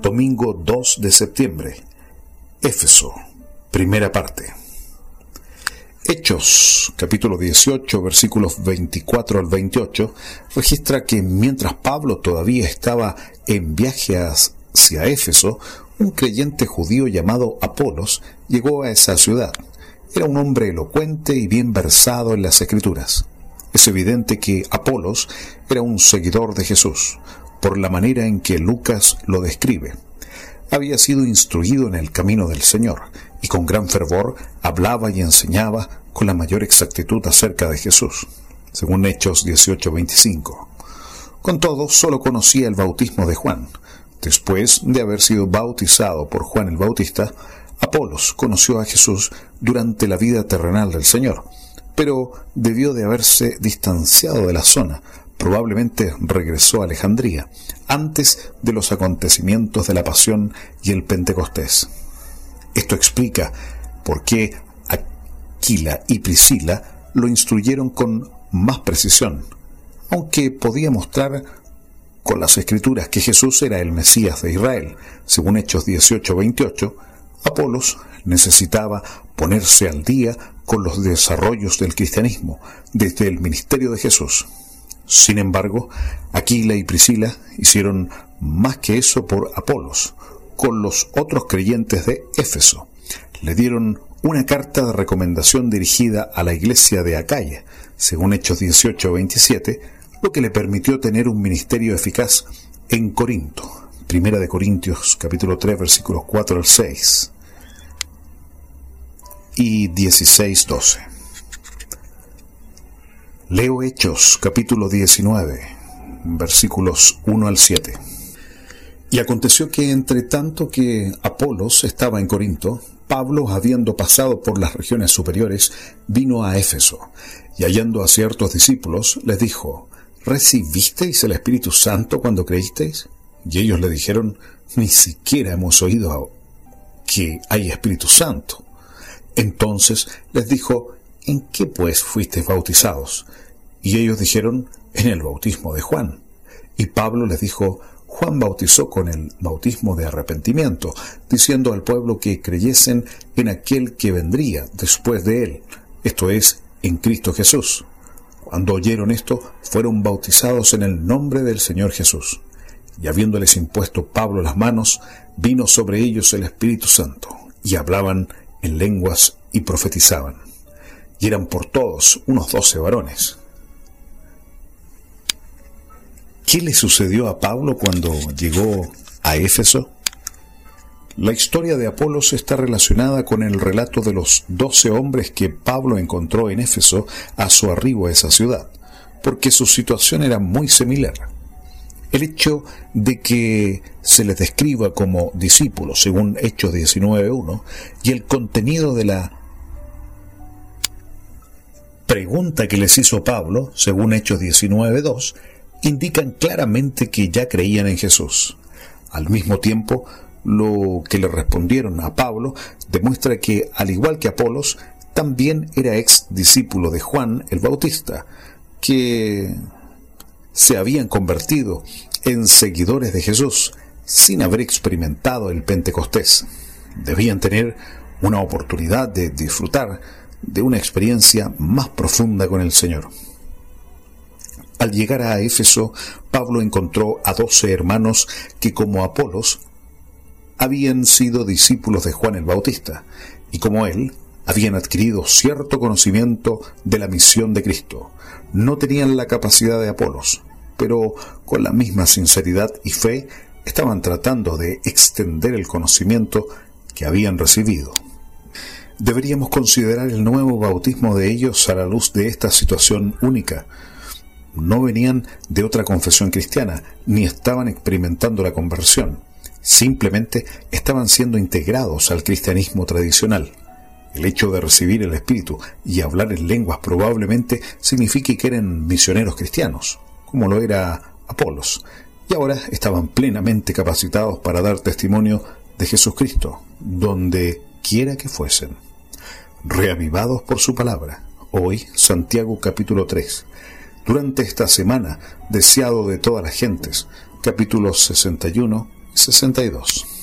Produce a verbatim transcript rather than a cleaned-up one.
Domingo dos de septiembre. Éfeso, primera parte. Hechos, capítulo dieciocho, versículos veinticuatro al veintiocho, registra que mientras Pablo todavía estaba en viaje hacia Éfeso, un creyente judío llamado Apolos llegó a esa ciudad. Era un hombre elocuente y bien versado en las Escrituras. Es evidente que Apolos era un seguidor de Jesús, por la manera en que Lucas lo describe. Había sido instruido en el camino del Señor, y con gran fervor hablaba y enseñaba con la mayor exactitud acerca de Jesús, según Hechos dieciocho veinticinco. Con todo, solo conocía el bautismo de Juan. Después de haber sido bautizado por Juan el Bautista, Apolos conoció a Jesús durante la vida terrenal del Señor, pero debió de haberse distanciado de la zona. Probablemente regresó a Alejandría, antes de los acontecimientos de la Pasión y el Pentecostés. Esto explica por qué Aquila y Priscila lo instruyeron con más precisión, aunque podía mostrar con las Escrituras que Jesús era el Mesías de Israel. Según Hechos dieciocho veintiocho, Apolos necesitaba ponerse al día con los desarrollos del cristianismo desde el ministerio de Jesús. Sin embargo, Aquila y Priscila hicieron más que eso por Apolos, con los otros creyentes de Éfeso. Le dieron una carta de recomendación dirigida a la iglesia de Acaya, según Hechos dieciocho veintisiete, lo que le permitió tener un ministerio eficaz en Corinto. Primera de Corintios, capítulo tres, versículos cuatro al seis y dieciséis doce. Leo Hechos, capítulo diecinueve, versículos uno al siete. Y aconteció que entre tanto que Apolos estaba en Corinto, Pablo, habiendo pasado por las regiones superiores, vino a Éfeso, y hallando a ciertos discípulos, les dijo: ¿Recibisteis el Espíritu Santo cuando creísteis? Y ellos le dijeron: ni siquiera hemos oído que hay Espíritu Santo. Entonces les dijo: ¿en qué pues fuisteis bautizados? Y ellos dijeron: en el bautismo de Juan. Y Pablo les dijo: Juan bautizó con el bautismo de arrepentimiento, diciendo al pueblo que creyesen en aquel que vendría después de él, esto es, en Cristo Jesús. Cuando oyeron esto, fueron bautizados en el nombre del Señor Jesús. Y habiéndoles impuesto Pablo las manos, vino sobre ellos el Espíritu Santo, y hablaban en lenguas y profetizaban. Y eran por todos unos doce varones. ¿Qué le sucedió a Pablo cuando llegó a Éfeso? La historia de Apolos está relacionada con el relato de los doce hombres que Pablo encontró en Éfeso a su arribo a esa ciudad, porque su situación era muy similar. El hecho de que se les describa como discípulos, según Hechos diecinueve uno, y el contenido de la pregunta que les hizo Pablo, según Hechos diecinueve dos, indican claramente que ya creían en Jesús. Al mismo tiempo, lo que le respondieron a Pablo demuestra que, al igual que Apolos, también era ex discípulo de Juan el Bautista, que se habían convertido en seguidores de Jesús sin haber experimentado el Pentecostés. Debían tener una oportunidad de disfrutar de una experiencia más profunda con el Señor. Al llegar a Éfeso, Pablo encontró a doce hermanos que, como Apolos, habían sido discípulos de Juan el Bautista, y como él, habían adquirido cierto conocimiento de la misión de Cristo. No tenían la capacidad de Apolos, pero con la misma sinceridad y fe estaban tratando de extender el conocimiento que habían recibido. Deberíamos considerar el nuevo bautismo de ellos a la luz de esta situación única. No venían de otra confesión cristiana, ni estaban experimentando la conversión. Simplemente estaban siendo integrados al cristianismo tradicional. El hecho de recibir el Espíritu y hablar en lenguas probablemente signifique que eran misioneros cristianos, como lo era Apolos, y ahora estaban plenamente capacitados para dar testimonio de Jesucristo, donde quiera que fuesen. Reavivados por su palabra. Hoy, Santiago capítulo tres. Durante esta semana, deseado de todas las gentes, capítulos sesenta y uno sesenta y dos.